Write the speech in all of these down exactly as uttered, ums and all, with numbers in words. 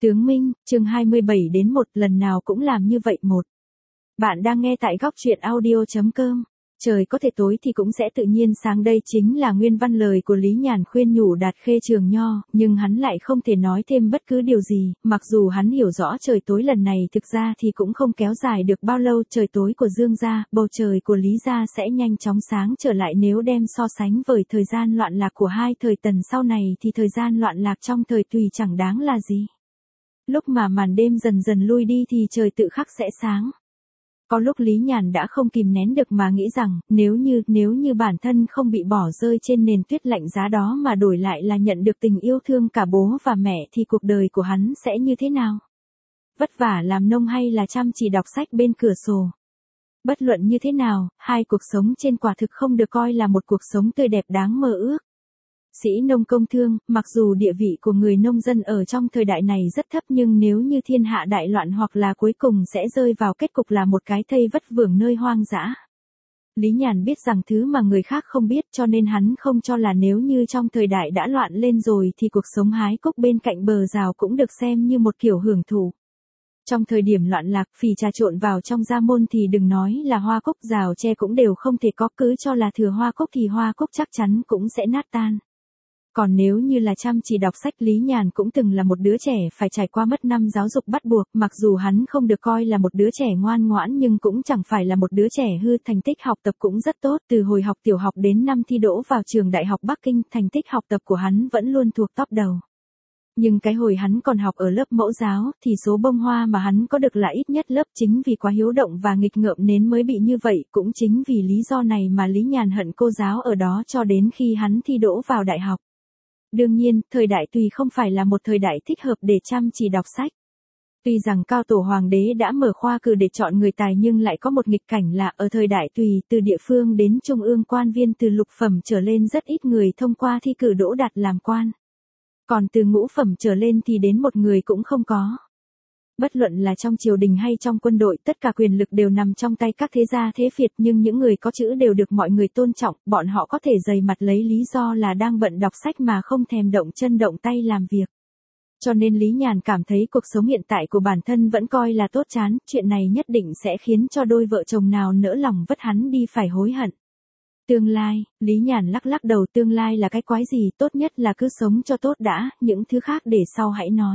Tướng Minh, chương hai mươi bảy đến một, lần nào cũng làm như vậy một. Bạn đang nghe tại góc truyện audio.com. Trời có thể tối thì cũng sẽ tự nhiên sáng, đây chính là nguyên văn lời của Lý Nhàn khuyên nhủ Đạt Khê Trường Nho, nhưng hắn lại không thể nói thêm bất cứ điều gì, mặc dù hắn hiểu rõ trời tối lần này thực ra thì cũng không kéo dài được bao lâu. Trời tối của Dương gia, bầu trời của Lý gia sẽ nhanh chóng sáng trở lại. Nếu đem so sánh với thời gian loạn lạc của hai thời Tần sau này thì thời gian loạn lạc trong thời Tùy chẳng đáng là gì. Lúc mà màn đêm dần dần lui đi thì trời tự khắc sẽ sáng. Có lúc Lý Nhàn đã không kìm nén được mà nghĩ rằng, nếu như, nếu như bản thân không bị bỏ rơi trên nền tuyết lạnh giá đó mà đổi lại là nhận được tình yêu thương cả bố và mẹ thì cuộc đời của hắn sẽ như thế nào? Vất vả làm nông hay là chăm chỉ đọc sách bên cửa sổ? Bất luận như thế nào, hai cuộc sống trên quả thực không được coi là một cuộc sống tươi đẹp đáng mơ ước. Sĩ nông công thương, mặc dù địa vị của người nông dân ở trong thời đại này rất thấp, nhưng nếu như thiên hạ đại loạn hoặc là cuối cùng sẽ rơi vào kết cục là một cái thây vất vưởng nơi hoang dã. Lý Nhàn biết rằng thứ mà người khác không biết, cho nên hắn không cho là nếu như trong thời đại đã loạn lên rồi thì cuộc sống hái cúc bên cạnh bờ rào cũng được xem như một kiểu hưởng thụ. Trong thời điểm loạn lạc, phì trà trộn vào trong gia môn thì đừng nói là hoa cúc, rào tre cũng đều không thể có, cứ cho là thừa hoa cúc thì hoa cúc chắc chắn cũng sẽ nát tan. Còn nếu như là chăm chỉ đọc sách, Lý Nhàn cũng từng là một đứa trẻ phải trải qua mất năm giáo dục bắt buộc, mặc dù hắn không được coi là một đứa trẻ ngoan ngoãn nhưng cũng chẳng phải là một đứa trẻ hư, thành tích học tập cũng rất tốt, từ hồi học tiểu học đến năm thi đỗ vào trường đại học Bắc Kinh, thành tích học tập của hắn vẫn luôn thuộc top đầu. Nhưng cái hồi hắn còn học ở lớp mẫu giáo thì số bông hoa mà hắn có được là ít nhất lớp, chính vì quá hiếu động và nghịch ngợm nên mới bị như vậy, cũng chính vì lý do này mà Lý Nhàn hận cô giáo ở đó cho đến khi hắn thi đỗ vào đại học. Đương nhiên, thời đại Tùy không phải là một thời đại thích hợp để chăm chỉ đọc sách. Tuy rằng cao tổ hoàng đế đã mở khoa cử để chọn người tài nhưng lại có một nghịch cảnh là ở thời đại Tùy, từ địa phương đến trung ương quan viên từ lục phẩm trở lên rất ít người thông qua thi cử đỗ đạt làm quan. Còn từ ngũ phẩm trở lên thì đến một người cũng không có. Bất luận là trong triều đình hay trong quân đội, tất cả quyền lực đều nằm trong tay các thế gia thế phiệt, nhưng những người có chữ đều được mọi người tôn trọng, bọn họ có thể dày mặt lấy lý do là đang bận đọc sách mà không thèm động chân động tay làm việc. Cho nên Lý Nhàn cảm thấy cuộc sống hiện tại của bản thân vẫn coi là tốt chán, chuyện này nhất định sẽ khiến cho đôi vợ chồng nào nỡ lòng vất hắn đi phải hối hận. Tương lai, Lý Nhàn lắc lắc đầu, tương lai là cái quái gì, tốt nhất là cứ sống cho tốt đã, những thứ khác để sau hãy nói.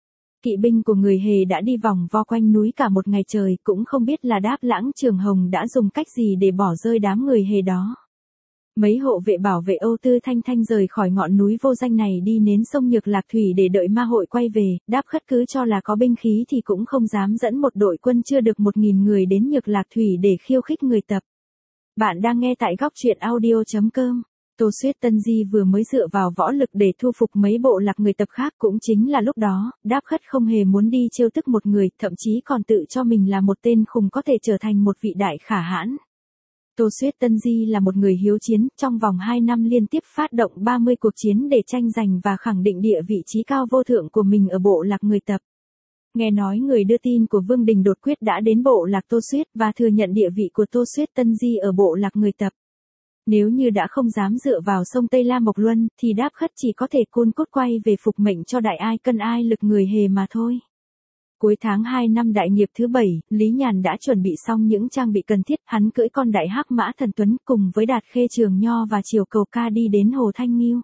Kỵ binh của người Hề đã đi vòng vo quanh núi cả một ngày trời, cũng không biết là Đáp Lãng Trường Hồng đã dùng cách gì để bỏ rơi đám người Hề đó. Mấy hộ vệ bảo vệ Âu Tư Thanh Thanh rời khỏi ngọn núi vô danh này đi đến sông Nhược Lạc Thủy để đợi ma hội quay về, Đáp Khất cứ cho là có binh khí thì cũng không dám dẫn một đội quân chưa được một nghìn người đến Nhược Lạc Thủy để khiêu khích người tập. Bạn đang nghe tại góc truyện audio.com. Tô Suyết Tân Di vừa mới dựa vào võ lực để thu phục mấy bộ lạc người tập khác, cũng chính là lúc đó, Đáp Khất không hề muốn đi trêu tức một người, thậm chí còn tự cho mình là một tên khùng có thể trở thành một vị đại khả hãn. Tô Suyết Tân Di là một người hiếu chiến, trong vòng hai năm liên tiếp phát động ba mươi cuộc chiến để tranh giành và khẳng định địa vị trí cao vô thượng của mình ở bộ lạc người tập. Nghe nói người đưa tin của Vương Đình đột quyết đã đến bộ lạc Tô Suyết và thừa nhận địa vị của Tô Suyết Tân Di ở bộ lạc người tập. Nếu như đã không dám dựa vào sông Tây La Mộc Luân, thì Đáp Khất chỉ có thể cun cút quay về phục mệnh cho đại ai cân ai lực người Hề mà thôi. Cuối tháng hai năm đại nghiệp thứ bảy, Lý Nhàn đã chuẩn bị xong những trang bị cần thiết, hắn cưỡi con đại hắc mã Thần Tuấn cùng với Đạt Khê Trường Nho và Triều Cầu Ca đi đến Hồ Thanh Nghiêu.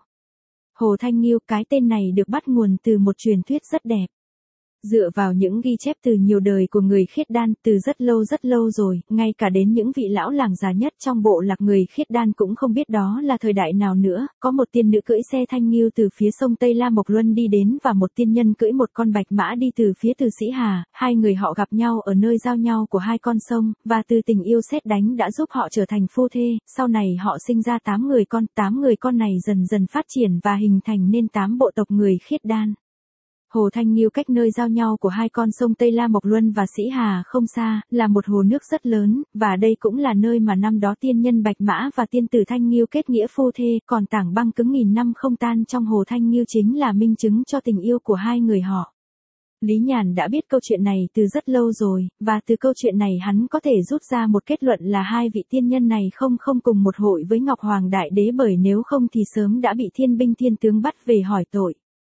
Hồ Thanh Nghiêu, cái tên này được bắt nguồn từ một truyền thuyết rất đẹp. Dựa vào những ghi chép từ nhiều đời của người Khiết Đan, từ rất lâu rất lâu rồi, ngay cả đến những vị lão làng già nhất trong bộ lạc người Khiết Đan cũng không biết đó là thời đại nào nữa, có một tiên nữ cưỡi xe thanh nghiêu từ phía sông Tây La Mộc Luân đi đến và một tiên nhân cưỡi một con bạch mã đi từ phía Từ Sĩ Hà, hai người họ gặp nhau ở nơi giao nhau của hai con sông, và từ tình yêu sét đánh đã giúp họ trở thành phu thê, sau này họ sinh ra tám người con, tám người con này dần dần phát triển và hình thành nên tám bộ tộc người Khiết Đan. Hồ Thanh Nghiêu cách nơi giao nhau của hai con sông Tây La Mộc Luân và Sĩ Hà không xa, là một hồ nước rất lớn, và đây cũng là nơi mà năm đó tiên nhân Bạch Mã và tiên tử Thanh Nghiêu kết nghĩa phu thê, còn tảng băng cứng nghìn năm không tan trong hồ Thanh Nghiêu chính là minh chứng cho tình yêu của hai người họ. Lý Nhàn đã biết câu chuyện này từ rất lâu rồi, và từ câu chuyện này hắn có thể rút ra một kết luận là hai vị tiên nhân này không không cùng một hội với Ngọc Hoàng Đại Đế, bởi nếu không thì sớm đã bị thiên binh thiên tướng bắt về hỏi tội.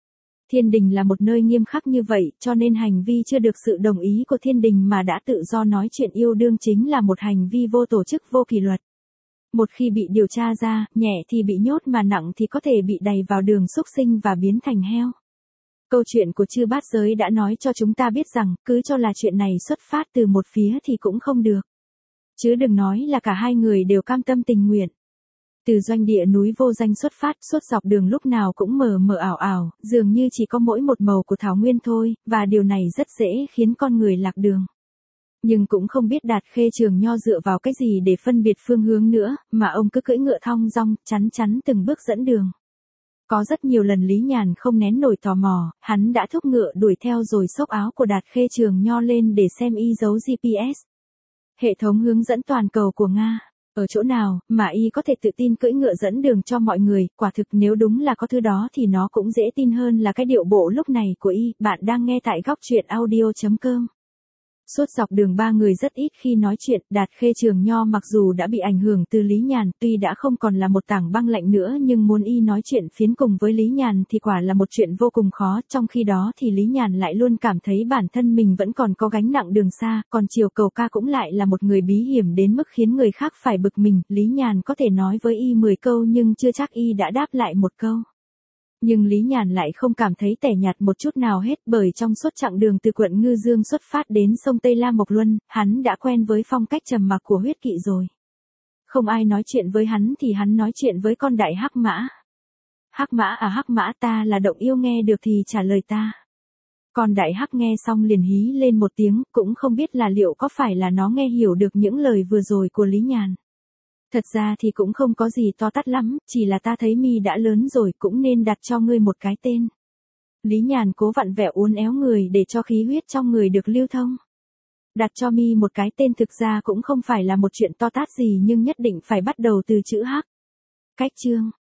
Thiên đình là một nơi nghiêm khắc như vậy, cho nên hành vi chưa được sự đồng ý của thiên đình mà đã tự do nói chuyện yêu đương chính là một hành vi vô tổ chức vô kỷ luật. Một khi bị điều tra ra, nhẹ thì bị nhốt mà nặng thì có thể bị đày vào đường súc sinh và biến thành heo. Câu chuyện của chư bát giới đã nói cho chúng ta biết rằng, cứ cho là chuyện này xuất phát từ một phía thì cũng không được. Chứ đừng nói là cả hai người đều cam tâm tình nguyện. Từ doanh địa núi vô danh xuất phát, suốt dọc đường lúc nào cũng mờ mờ ảo ảo, dường như chỉ có mỗi một màu của thảo nguyên thôi, và điều này rất dễ khiến con người lạc đường. Nhưng cũng không biết Đạt Khê Trường Nho dựa vào cái gì để phân biệt phương hướng nữa, mà ông cứ cưỡi ngựa thong dong, chắn chắn từng bước dẫn đường. Có rất nhiều lần Lý Nhàn không nén nổi tò mò, hắn đã thúc ngựa đuổi theo rồi xốc áo của Đạt Khê Trường Nho lên để xem y dấu giê pê ét. Hệ thống hướng dẫn toàn cầu của Nga. Ở chỗ nào mà y có thể tự tin cưỡi ngựa dẫn đường cho mọi người, quả thực nếu đúng là có thứ đó thì nó cũng dễ tin hơn là cái điệu bộ lúc này của y. Bạn đang nghe tại góc truyện audio chấm com. Suốt dọc đường ba người rất ít khi nói chuyện, Đạt Khê Trường Nho mặc dù đã bị ảnh hưởng từ Lý Nhàn, tuy đã không còn là một tảng băng lạnh nữa nhưng muốn y nói chuyện phiến cùng với Lý Nhàn thì quả là một chuyện vô cùng khó, trong khi đó thì Lý Nhàn lại luôn cảm thấy bản thân mình vẫn còn có gánh nặng đường xa, còn Triều Cầu Ca cũng lại là một người bí hiểm đến mức khiến người khác phải bực mình, Lý Nhàn có thể nói với y mười câu nhưng chưa chắc y đã đáp lại một câu. Nhưng Lý Nhàn lại không cảm thấy tẻ nhạt một chút nào hết, bởi trong suốt chặng đường từ quận Ngư Dương xuất phát đến sông Tây La Mộc Luân, hắn đã quen với phong cách trầm mặc của huyết kỵ rồi. Không ai nói chuyện với hắn thì hắn nói chuyện với con đại hắc mã. Hắc mã à hắc mã, ta là động yêu nghe được thì trả lời ta. Con đại hắc nghe xong liền hí lên một tiếng, cũng không biết là liệu có phải là nó nghe hiểu được những lời vừa rồi của Lý Nhàn. Thật ra thì cũng không có gì to tát lắm, chỉ là ta thấy mi đã lớn rồi cũng nên đặt cho ngươi một cái tên. Lý Nhàn cố vặn vẹo uốn éo người để cho khí huyết trong người được lưu thông. Đặt cho mi một cái tên thực ra cũng không phải là một chuyện to tát gì nhưng nhất định phải bắt đầu từ chữ hắc. Cách chương,